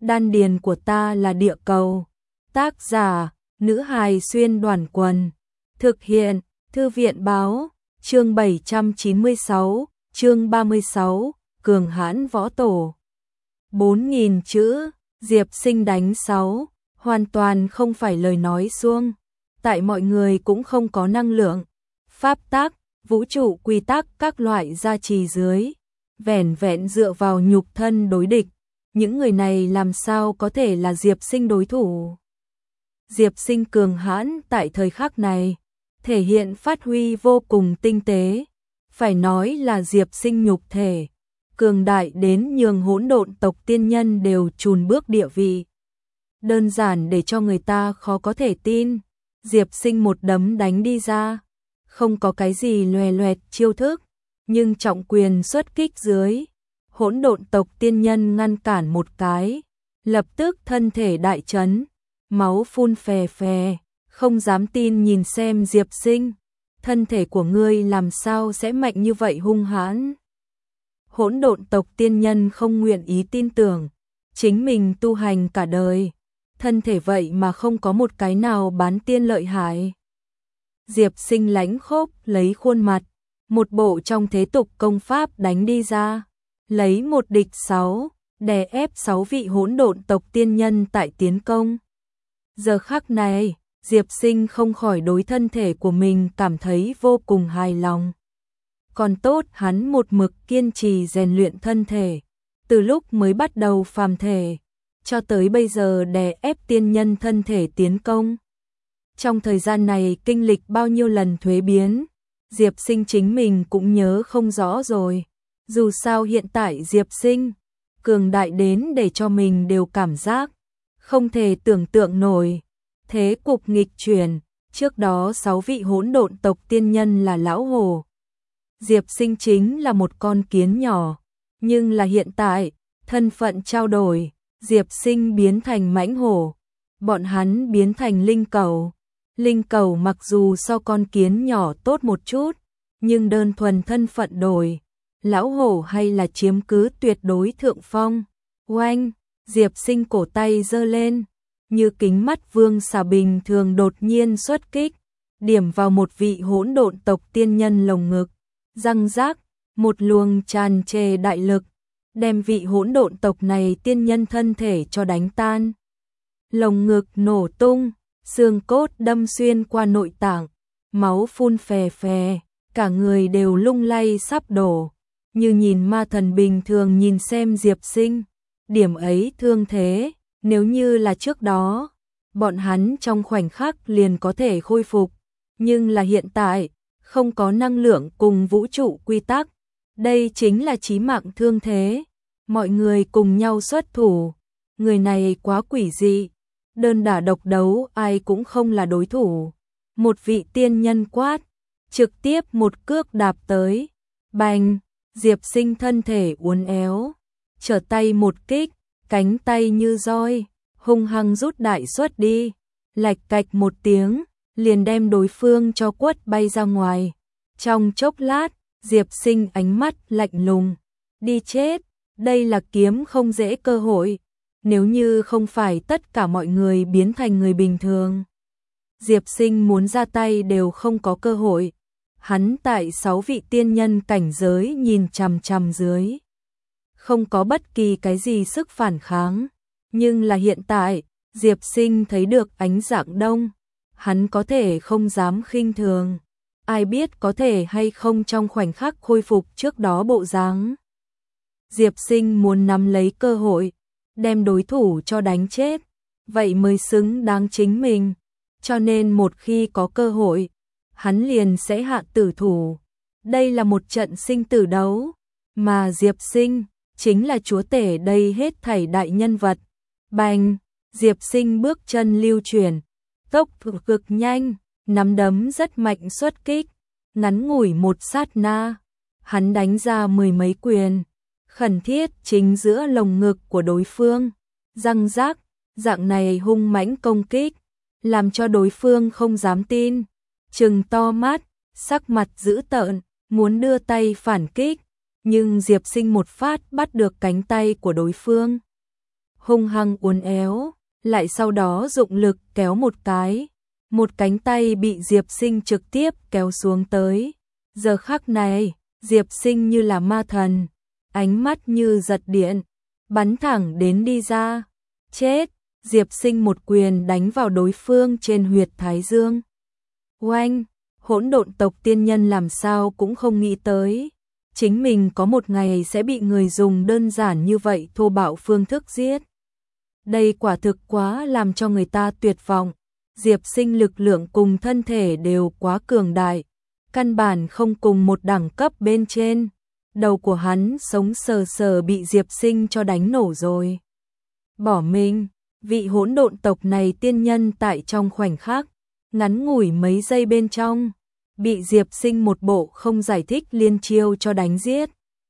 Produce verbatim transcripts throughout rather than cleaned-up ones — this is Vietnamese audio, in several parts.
Đan điền của ta là địa cầu. Tác giả, nữ hài xuyên đoàn quần. Thực hiện, thư viện báo, chương bảy trăm chín mươi sáu, chương ba mươi sáu, cường hãn võ tổ. bốn nghìn chữ, Diệp Sinh đánh sáu, hoàn toàn không phải lời nói suông. Tại mọi người cũng không có năng lượng, pháp tắc, vũ trụ quy tắc các loại gia trì dưới, vẻn vẹn dựa vào nhục thân đối địch. Những người này làm sao có thể là Diệp Sinh đối thủ? Diệp Sinh cường hãn tại thời khắc này, thể hiện phát huy vô cùng tinh tế. Phải nói là Diệp Sinh nhục thể, cường đại đến nhường hỗn độn tộc tiên nhân đều chùn bước địa vị. Đơn giản để cho người ta khó có thể tin. Diệp Sinh một đấm đánh đi ra, không có cái gì loè loẹt chiêu thức, nhưng trọng quyền xuất kích dưới, hỗn độn tộc tiên nhân ngăn cản một cái, lập tức thân thể đại chấn, máu phun phè phè, không dám tin nhìn xem Diệp Sinh, thân thể của ngươi làm sao sẽ mạnh như vậy hung hãn. Hỗn độn tộc tiên nhân không nguyện ý tin tưởng, chính mình tu hành cả đời, thân thể vậy mà không có một cái nào bán tiên lợi hại. Diệp Sinh lãnh khốc lấy khuôn mặt, một bộ trong thế tục công pháp đánh đi ra, lấy một địch sáu, đè ép sáu vị hỗn độn tộc tiên nhân tại tiến công. Giờ khắc này, Diệp Sinh không khỏi đối thân thể của mình cảm thấy vô cùng hài lòng. Còn tốt hắn một mực kiên trì rèn luyện thân thể, từ lúc mới bắt đầu phàm thể, cho tới bây giờ đè ép tiên nhân thân thể tiến công. Trong thời gian này kinh lịch bao nhiêu lần thuế biến, Diệp Sinh chính mình cũng nhớ không rõ rồi. Dù sao hiện tại Diệp Sinh cường đại đến để cho mình đều cảm giác không thể tưởng tượng nổi. Thế cục nghịch chuyển, trước đó sáu vị hỗn độn tộc tiên nhân là lão hổ. Diệp Sinh chính là một con kiến nhỏ, nhưng là hiện tại, thân phận trao đổi, Diệp Sinh biến thành mãnh hổ, bọn hắn biến thành linh cầu. Linh cầu mặc dù so con kiến nhỏ tốt một chút, nhưng đơn thuần thân phận đổi, lão hổ hay là chiếm cứ tuyệt đối thượng phong. Oanh, Diệp Sinh cổ tay giơ lên, như kính mắt vương xà bình thường đột nhiên xuất kích, điểm vào một vị hỗn độn tộc tiên nhân lồng ngực, răng rác, một luồng tràn trề đại lực, đem vị hỗn độn tộc này tiên nhân thân thể cho đánh tan. Lồng ngực nổ tung, xương cốt đâm xuyên qua nội tạng, máu phun phè phè, cả người đều lung lay sắp đổ, như nhìn ma thần bình thường nhìn xem Diệp Sinh. Điểm ấy thương thế, nếu như là trước đó, bọn hắn trong khoảnh khắc liền có thể khôi phục, nhưng là hiện tại, không có năng lượng cùng vũ trụ quy tắc, đây chính là chí mạng thương thế. Mọi người cùng nhau xuất thủ, người này quá quỷ dị, đơn đả độc đấu ai cũng không là đối thủ. Một vị tiên nhân quát, trực tiếp một cước đạp tới, bành, Diệp Sinh thân thể uốn éo, trở tay một kích, cánh tay như roi, hung hăng rút đại xuất đi, lạch cạch một tiếng, liền đem đối phương cho quất bay ra ngoài. Trong chốc lát, Diệp Sinh ánh mắt lạnh lùng, đi chết, đây là kiếm không dễ cơ hội, nếu như không phải tất cả mọi người biến thành người bình thường, Diệp Sinh muốn ra tay đều không có cơ hội. Hắn tại sáu vị tiên nhân cảnh giới nhìn chằm chằm dưới, không có bất kỳ cái gì sức phản kháng, nhưng là hiện tại, Diệp Sinh thấy được ánh dạng đông, hắn có thể không dám khinh thường, ai biết có thể hay không trong khoảnh khắc khôi phục trước đó bộ dáng. Diệp Sinh muốn nắm lấy cơ hội, đem đối thủ cho đánh chết, vậy mới xứng đáng chính mình, cho nên một khi có cơ hội, hắn liền sẽ hạ tử thủ. Đây là một trận sinh tử đấu, mà Diệp Sinh chính là chúa tể đây hết thảy đại nhân vật. Bành, Diệp Sinh bước chân lưu chuyển, tốc độ cực nhanh, nắm đấm rất mạnh xuất kích, ngắn ngủi một sát na, hắn đánh ra mười mấy quyền, khẩn thiết chính giữa lồng ngực của đối phương, răng rác, dạng này hung mãnh công kích, làm cho đối phương không dám tin, trừng to mắt, sắc mặt dữ tợn, muốn đưa tay phản kích, nhưng Diệp Sinh một phát bắt được cánh tay của đối phương. hung hăng uốn éo, lại sau đó dụng lực kéo một cái, một cánh tay bị Diệp Sinh trực tiếp kéo xuống tới. Giờ khắc này, Diệp Sinh như là ma thần, ánh mắt như giật điện, bắn thẳng đến đi ra. Chết! Diệp Sinh một quyền đánh vào đối phương trên huyệt thái dương. Oanh! Hỗn độn tộc tiên nhân làm sao cũng không nghĩ tới, chính mình có một ngày sẽ bị người dùng đơn giản như vậy thô bạo phương thức giết. Đây quả thực quá làm cho người ta tuyệt vọng. Diệp Sinh lực lượng cùng thân thể đều quá cường đại, căn bản không cùng một đẳng cấp bên trên. Đầu của hắn sống sờ sờ bị Diệp Sinh cho đánh nổ rồi. Bỏ mình, vị hỗn độn tộc này tiên nhân tại trong khoảnh khắc, ngắn ngủi mấy giây bên trong, bị Diệp Sinh một bộ không giải thích liên chiêu cho đánh giết.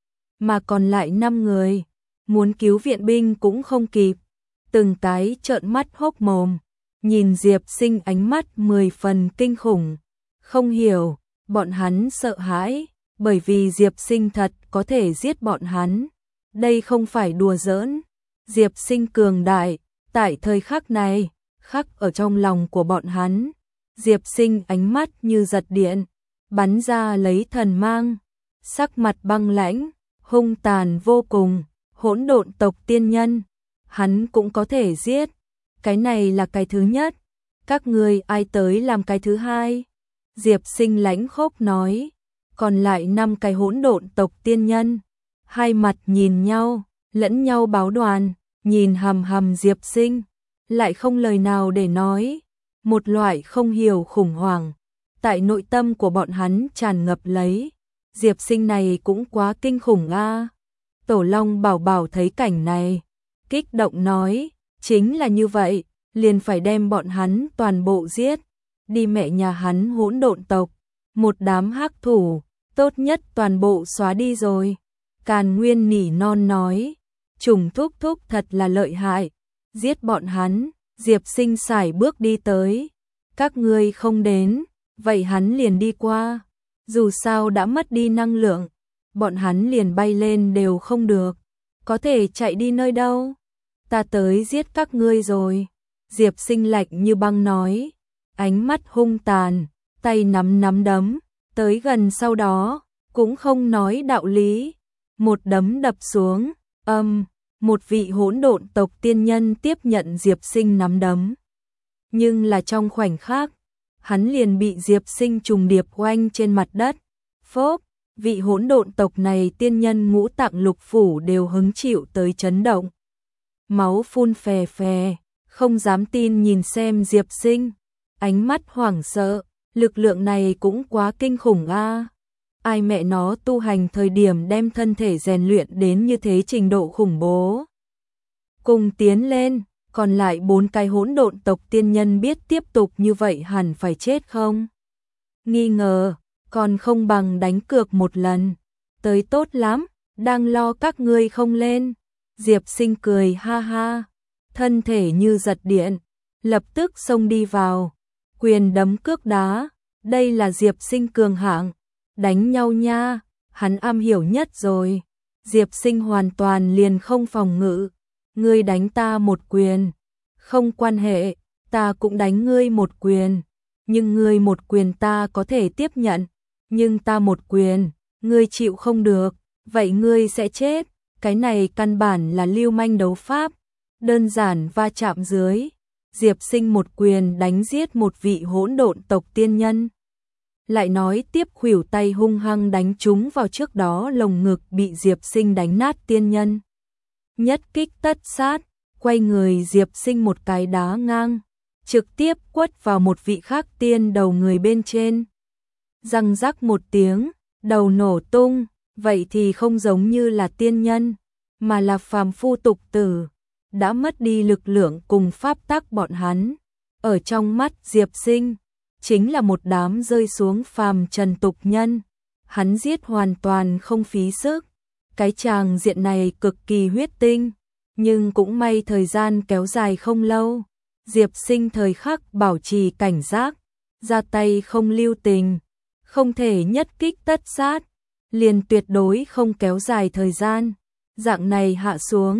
Mà còn lại năm người, muốn cứu viện binh cũng không kịp, từng cái trợn mắt hốc mồm, nhìn Diệp Sinh ánh mắt mười phần kinh khủng. Không hiểu, bọn hắn sợ hãi, bởi vì Diệp Sinh thật có thể giết bọn hắn. Đây không phải đùa giỡn. Diệp Sinh cường đại, tại thời khắc này, khắc ở trong lòng của bọn hắn. Diệp Sinh ánh mắt như giật điện, bắn ra lấy thần mang, sắc mặt băng lãnh, hung tàn vô cùng. Hỗn độn tộc tiên nhân, hắn cũng có thể giết. Cái này là cái thứ nhất, các ngươi ai tới làm cái thứ hai? Diệp Sinh lãnh khốc nói. Còn lại năm cái hỗn độn tộc tiên nhân, hai mặt nhìn nhau, lẫn nhau báo đoàn, nhìn hằm hằm Diệp Sinh, lại không lời nào để nói. Một loại không hiểu khủng hoảng tại nội tâm của bọn hắn tràn ngập lấy. Diệp Sinh này cũng quá kinh khủng a. Tổ Long Bảo Bảo thấy cảnh này, kích động nói, chính là như vậy, liền phải đem bọn hắn toàn bộ giết, đi mẹ nhà hắn hỗn độn tộc, một đám hắc thủ, tốt nhất toàn bộ xóa đi rồi. Càn Nguyên nỉ non nói, Trùng thúc thúc thật là lợi hại, giết bọn hắn. Diệp Sinh sải bước đi tới, các ngươi không đến, vậy hắn liền đi qua, dù sao đã mất đi năng lượng, bọn hắn liền bay lên đều không được, có thể chạy đi nơi đâu, ta tới giết các ngươi rồi. Diệp Sinh lạnh như băng nói, ánh mắt hung tàn, tay nắm nắm đấm, tới gần sau đó, cũng không nói đạo lý, một đấm đập xuống, âm, một vị hỗn độn tộc tiên nhân tiếp nhận Diệp Sinh nắm đấm. Nhưng là trong khoảnh khắc, hắn liền bị Diệp Sinh trùng điệp oanh trên mặt đất. Phốp, vị hỗn độn tộc này tiên nhân ngũ tạng lục phủ đều hứng chịu tới chấn động. Máu phun phè phè, không dám tin nhìn xem Diệp Sinh, ánh mắt hoảng sợ, lực lượng này cũng quá kinh khủng a. Ai mẹ nó tu hành thời điểm đem thân thể rèn luyện đến như thế trình độ khủng bố. Cùng tiến lên, còn lại bốn cái hỗn độn tộc tiên nhân biết tiếp tục như vậy hẳn phải chết không? Nghi ngờ, còn không bằng đánh cược một lần. Tới tốt lắm, đang lo các ngươi không lên. Diệp Sinh cười ha ha, thân thể như giật điện, lập tức xông đi vào, quyền đấm cước đá, đây là Diệp Sinh cường hạng. Đánh nhau nha, hắn am hiểu nhất rồi. Diệp Sinh hoàn toàn liền không phòng ngự. Ngươi đánh ta một quyền, không quan hệ, ta cũng đánh ngươi một quyền. Nhưng ngươi một quyền ta có thể tiếp nhận, nhưng ta một quyền, ngươi chịu không được, vậy ngươi sẽ chết. Cái này căn bản là lưu manh đấu pháp, đơn giản va chạm dưới. Diệp Sinh một quyền đánh giết một vị hỗn độn tộc tiên nhân. Lại nói tiếp khuỷu tay hung hăng đánh trúng vào trước đó lồng ngực bị Diệp Sinh đánh nát tiên nhân. Nhất kích tất sát, quay người Diệp Sinh một cái đá ngang, trực tiếp quất vào một vị khác tiên đầu người bên trên. Răng rắc một tiếng, đầu nổ tung, vậy thì không giống như là tiên nhân, mà là phàm phu tục tử, đã mất đi lực lượng cùng pháp tắc bọn hắn. Ở trong mắt Diệp Sinh, chính là một đám rơi xuống phàm trần tục nhân, hắn giết hoàn toàn không phí sức. Cái tràng diện này cực kỳ huyết tinh, nhưng cũng may thời gian kéo dài không lâu. Diệp Sinh thời khắc bảo trì cảnh giác, ra tay không lưu tình, không thể nhất kích tất sát, liền tuyệt đối không kéo dài thời gian. Dạng này hạ xuống,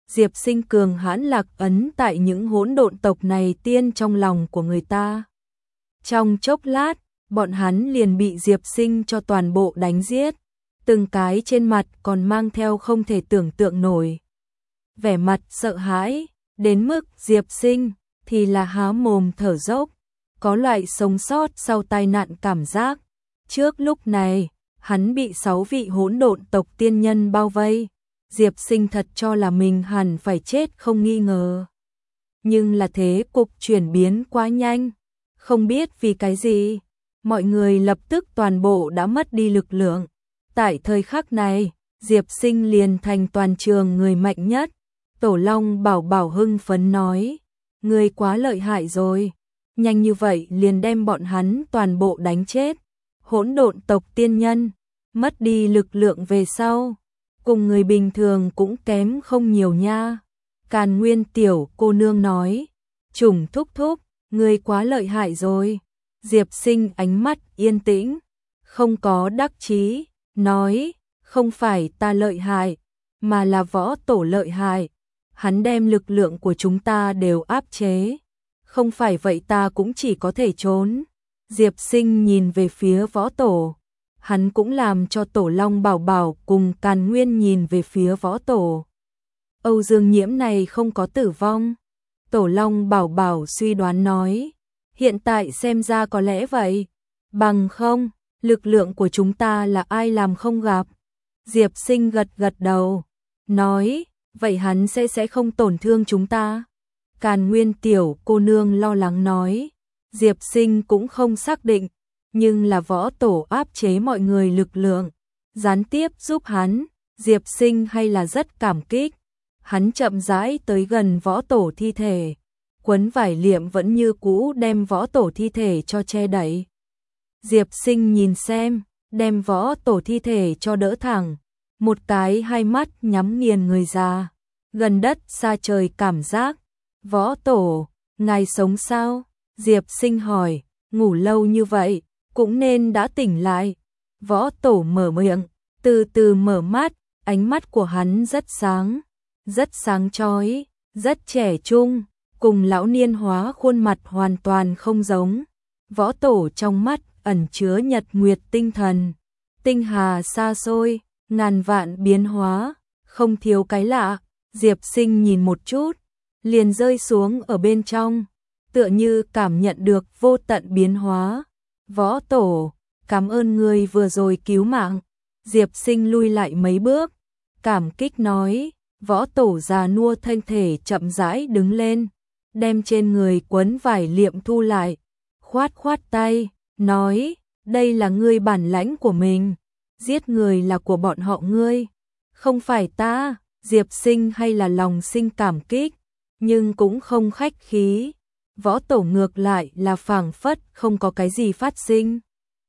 Diệp Sinh cường hãn lạc ấn tại những hỗn độn tộc này tiên trong lòng của người ta. Trong chốc lát, bọn hắn liền bị Diệp Sinh cho toàn bộ đánh giết, từng cái trên mặt còn mang theo không thể tưởng tượng nổi vẻ mặt sợ hãi, đến mức Diệp Sinh thì là há mồm thở dốc, có loại sống sót sau tai nạn cảm giác. Trước lúc này, hắn bị sáu vị hỗn độn tộc tiên nhân bao vây, Diệp Sinh thật cho là mình hẳn phải chết không nghi ngờ. Nhưng là thế cục chuyển biến quá nhanh, không biết vì cái gì, mọi người lập tức toàn bộ đã mất đi lực lượng. Tại thời khắc này, Diệp Sinh liền thành toàn trường người mạnh nhất. Tổ Long Bảo Bảo hưng phấn nói, ngươi quá lợi hại rồi, nhanh như vậy liền đem bọn hắn toàn bộ đánh chết. Hỗn độn tộc tiên nhân, mất đi lực lượng về sau, cùng người bình thường cũng kém không nhiều nha. Càn Nguyên tiểu cô nương nói, Trùng thúc thúc, ngươi quá lợi hại rồi. Diệp Sinh ánh mắt yên tĩnh, không có đắc chí, nói, không phải ta lợi hại, mà là võ tổ lợi hại. Hắn đem lực lượng của chúng ta đều áp chế, không phải vậy ta cũng chỉ có thể trốn. Diệp Sinh nhìn về phía võ tổ, hắn cũng làm cho Tổ Long Bảo Bảo cùng Càn Nguyên nhìn về phía võ tổ. Âu Dương Nhiễm này không có tử vong. Tổ Long Bảo Bảo suy đoán nói, hiện tại xem ra có lẽ vậy, bằng không, lực lượng của chúng ta là ai làm không gặp. Diệp Sinh gật gật đầu, nói, vậy hắn sẽ sẽ không tổn thương chúng ta. Càn Nguyên tiểu cô nương lo lắng nói, Diệp Sinh cũng không xác định, nhưng là võ tổ áp chế mọi người lực lượng, gián tiếp giúp hắn, Diệp Sinh hay là rất cảm kích. Hắn chậm rãi tới gần võ tổ thi thể, quấn vải liệm vẫn như cũ đem võ tổ thi thể cho che đậy. Diệp Sinh nhìn xem, đem võ tổ thi thể cho đỡ thẳng, một cái hai mắt nhắm nghiền người ra, gần đất xa trời cảm giác. Võ tổ, ngài sống sao? Diệp Sinh hỏi, ngủ lâu như vậy, cũng nên đã tỉnh lại. Võ tổ mở miệng, từ từ mở mắt, ánh mắt của hắn rất sáng, rất sáng chói, rất trẻ trung, cùng lão niên hóa khuôn mặt hoàn toàn không giống. Võ tổ trong mắt ẩn chứa nhật nguyệt tinh thần, tinh hà xa xôi, ngàn vạn biến hóa, không thiếu cái lạ. Diệp Sinh nhìn một chút, liền rơi xuống ở bên trong, tựa như cảm nhận được vô tận biến hóa. Võ tổ, cảm ơn ngươi vừa rồi cứu mạng. Diệp Sinh lui lại mấy bước, cảm kích nói. Võ tổ già nua thân thể chậm rãi đứng lên, đem trên người quấn vải liệm thu lại, khoát khoát tay, nói, đây là ngươi bản lãnh của mình, giết người là của bọn họ ngươi, không phải ta. Diệp Sinh hay là lòng sinh cảm kích, nhưng cũng không khách khí. Võ tổ ngược lại là phảng phất không có cái gì phát sinh,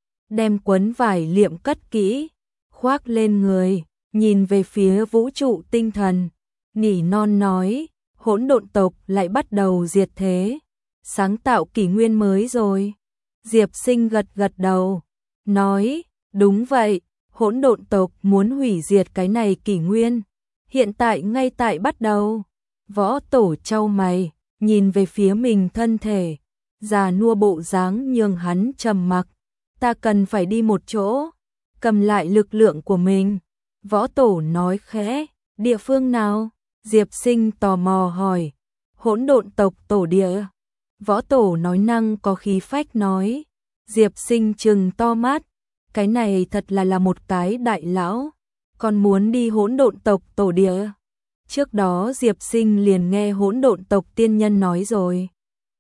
đem quấn vải liệm cất kỹ, khoác lên người, nhìn về phía vũ trụ tinh thần, nỉ non nói, hỗn độn tộc lại bắt đầu diệt thế, sáng tạo kỷ nguyên mới rồi. Diệp Sinh gật gật đầu, nói, đúng vậy, hỗn độn tộc muốn hủy diệt cái này kỷ nguyên, hiện tại ngay tại bắt đầu. Võ tổ chau mày, nhìn về phía mình thân thể, già nua bộ dáng nhường hắn trầm mặc. Ta cần phải đi một chỗ, cầm lại lực lượng của mình. Võ tổ nói khẽ, địa phương nào? Diệp Sinh tò mò hỏi, hỗn độn tộc tổ địa. Võ tổ nói năng có khí phách nói. Diệp Sinh trừng to mắt, cái này thật là là một cái đại lão, còn muốn đi hỗn độn tộc tổ địa. Trước đó Diệp Sinh liền nghe hỗn độn tộc tiên nhân nói rồi.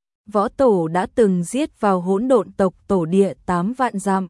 Võ tổ đã từng giết vào hỗn độn tộc tổ địa tám vạn dặm,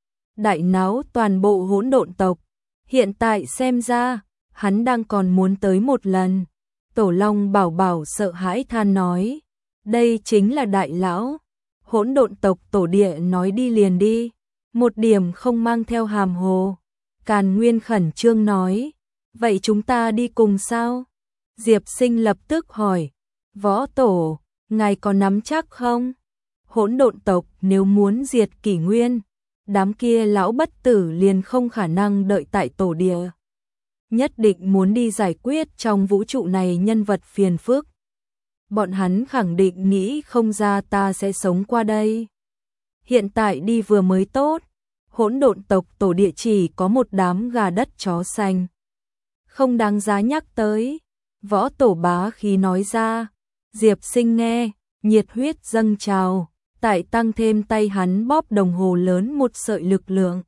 đại náo toàn bộ hỗn độn tộc. Hiện tại xem ra, hắn đang còn muốn tới một lần. Tổ Long Bảo Bảo sợ hãi than nói, đây chính là đại lão. Hỗn độn tộc tổ địa nói đi liền đi, một điểm không mang theo hàm hồ. Càn Nguyên khẩn trương nói, vậy chúng ta đi cùng sao? Diệp Sinh lập tức hỏi, võ tổ, ngài có nắm chắc không? Hỗn độn tộc nếu muốn diệt kỷ nguyên, đám kia lão bất tử liền không khả năng đợi tại tổ địa. nhất định muốn đi giải quyết trong vũ trụ này nhân vật phiền phức. Bọn hắn khẳng định nghĩ không ra ta sẽ sống qua đây. Hiện tại đi vừa mới tốt, hỗn độn tộc tổ địa chỉ có một đám gà đất chó xanh. Không đáng giá nhắc tới, Võ Tổ bá khí nói ra. Diệp Sinh nghe, nhiệt huyết dâng trào, tại tăng thêm tay hắn bóp đồng hồ lớn một sợi lực lượng.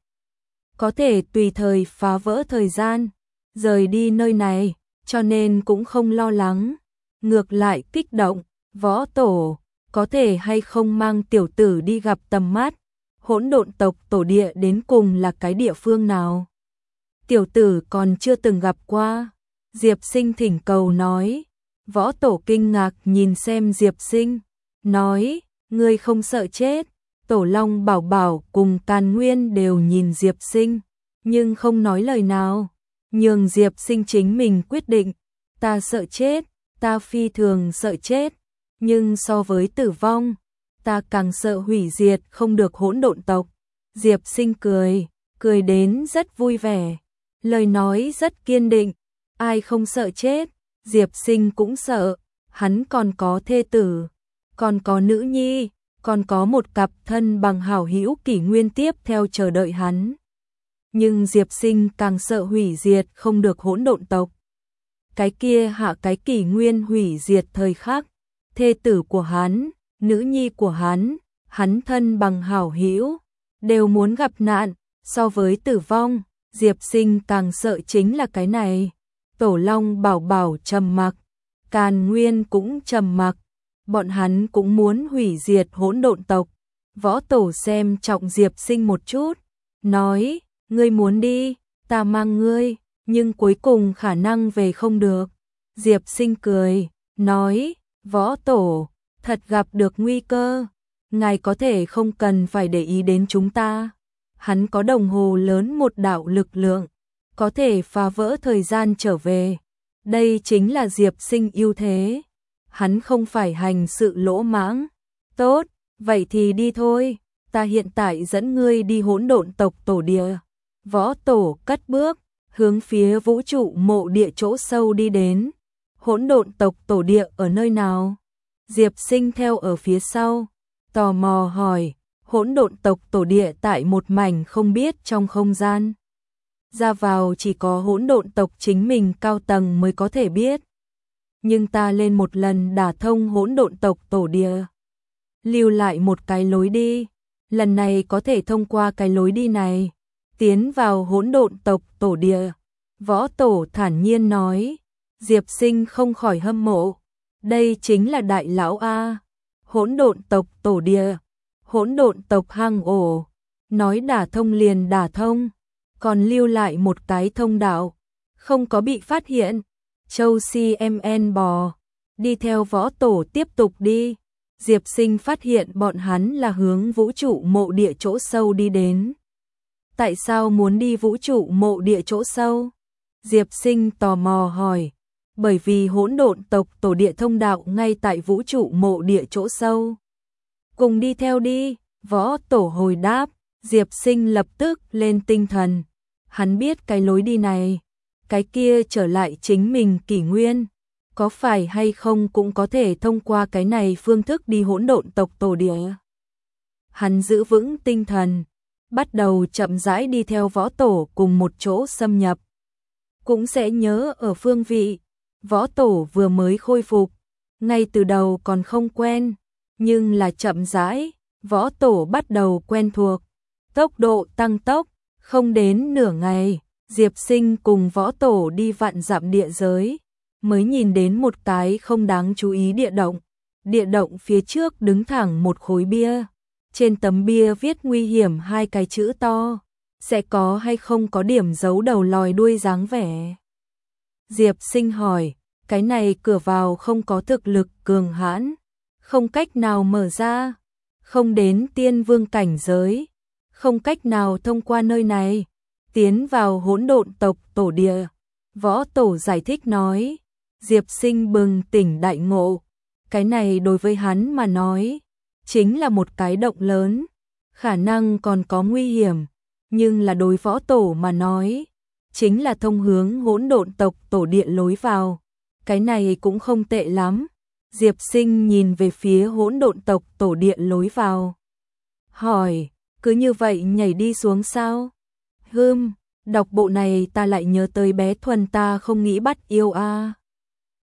Có thể tùy thời phá vỡ thời gian, rời đi nơi này, cho nên cũng không lo lắng. Ngược lại kích động, Võ Tổ, có thể hay không mang tiểu tử đi gặp tầm mắt, hỗn độn tộc tổ địa đến cùng là cái địa phương nào? Tiểu tử còn chưa từng gặp qua. Diệp Sinh thỉnh cầu nói. Võ Tổ kinh ngạc nhìn xem Diệp Sinh, nói, ngươi không sợ chết. Tổ Long Bảo Bảo cùng Càn Nguyên đều nhìn Diệp Sinh, nhưng không nói lời nào, nhường Diệp Sinh chính mình quyết định. Ta sợ chết, ta phi thường sợ chết, nhưng so với tử vong, ta càng sợ hủy diệt không được hỗn độn tộc. Diệp Sinh cười, cười đến rất vui vẻ, lời nói rất kiên định, ai không sợ chết. Diệp Sinh cũng sợ, hắn còn có thê tử, còn có nữ nhi, còn có một cặp thân bằng hảo hữu kỷ nguyên tiếp theo chờ đợi hắn. Nhưng Diệp Sinh càng sợ hủy diệt không được hỗn độn tộc. Cái kia hạ cái kỷ nguyên hủy diệt thời khắc, thê tử của hắn, nữ nhi của hắn, hắn thân bằng hảo hữu đều muốn gặp nạn. So với tử vong, Diệp Sinh càng sợ chính là cái này. Tổ Long Bảo Bảo trầm mặc, Càn Nguyên cũng trầm mặc, bọn hắn cũng muốn hủy diệt hỗn độn tộc. Võ Tổ xem trọng Diệp Sinh một chút, nói, ngươi muốn đi, ta mang ngươi, nhưng cuối cùng khả năng về không được. Diệp Sinh cười, nói, Võ Tổ, thật gặp được nguy cơ, ngài có thể không cần phải để ý đến chúng ta. Hắn có đồng hồ lớn một đạo lực lượng, có thể phá vỡ thời gian trở về. Đây chính là Diệp Sinh ưu thế. Hắn không phải hành sự lỗ mãng. Tốt, vậy thì đi thôi, ta hiện tại dẫn ngươi đi hỗn độn tộc tổ địa. Võ Tổ cất bước, hướng phía vũ trụ mộ địa chỗ sâu đi đến. Hỗn độn tộc tổ địa ở nơi nào? Diệp Sinh theo ở phía sau, tò mò hỏi. Hỗn độn tộc tổ địa tại một mảnh không biết trong không gian. Ra vào chỉ có hỗn độn tộc chính mình cao tầng mới có thể biết. Nhưng ta lên một lần đả thông hỗn độn tộc tổ địa, lưu lại một cái lối đi, lần này có thể thông qua cái lối đi này tiến vào hỗn độn tộc tổ địa. Võ Tổ thản nhiên nói. Diệp Sinh không khỏi hâm mộ, đây chính là đại lão a. Hỗn độn tộc tổ địa, hỗn độn tộc hang ổ, nói đả thông liền đả thông, còn lưu lại một cái thông đạo, không có bị phát hiện. Châu xê em en bò, đi theo Võ Tổ tiếp tục đi. Diệp Sinh phát hiện bọn hắn là hướng vũ trụ mộ địa chỗ sâu đi đến. Tại sao muốn đi vũ trụ mộ địa chỗ sâu? Diệp Sinh tò mò hỏi. Bởi vì hỗn độn tộc tổ địa thông đạo ngay tại vũ trụ mộ địa chỗ sâu. Cùng đi theo đi, Võ Tổ hồi đáp. Diệp Sinh lập tức lên tinh thần. Hắn biết cái lối đi này, cái kia trở lại chính mình kỷ nguyên, có phải hay không cũng có thể thông qua cái này phương thức đi hỗn độn tộc tổ địa. Hắn giữ vững tinh thần, bắt đầu chậm rãi đi theo Võ Tổ cùng một chỗ xâm nhập. Cũng sẽ nhớ ở phương vị, Võ Tổ vừa mới khôi phục, ngay từ đầu còn không quen, nhưng là chậm rãi, Võ Tổ bắt đầu quen thuộc. Tốc độ tăng tốc, không đến nửa ngày, Diệp Sinh cùng Võ Tổ đi vạn dặm địa giới, mới nhìn đến một cái không đáng chú ý địa động. Địa động phía trước đứng thẳng một khối bia, trên tấm bia viết nguy hiểm hai cái chữ to, sẽ có hay không có điểm giấu đầu lòi đuôi dáng vẻ. Diệp Sinh hỏi, cái này cửa vào không có thực lực cường hãn, không cách nào mở ra, không đến tiên vương cảnh giới, không cách nào thông qua nơi này, tiến vào hỗn độn tộc tổ địa. Võ Tổ giải thích nói. Diệp Sinh bừng tỉnh đại ngộ, cái này đối với hắn mà nói, chính là một cái động lớn, khả năng còn có nguy hiểm, nhưng là đối Võ Tổ mà nói, chính là thông hướng hỗn độn tộc tổ điện lối vào. Cái này cũng không tệ lắm. Diệp Sinh nhìn về phía hỗn độn tộc tổ điện lối vào. Hỏi, cứ như vậy nhảy đi xuống sao? Hừm, đọc bộ này ta lại nhớ tới bé Thuần ta không nghĩ bắt yêu a. À.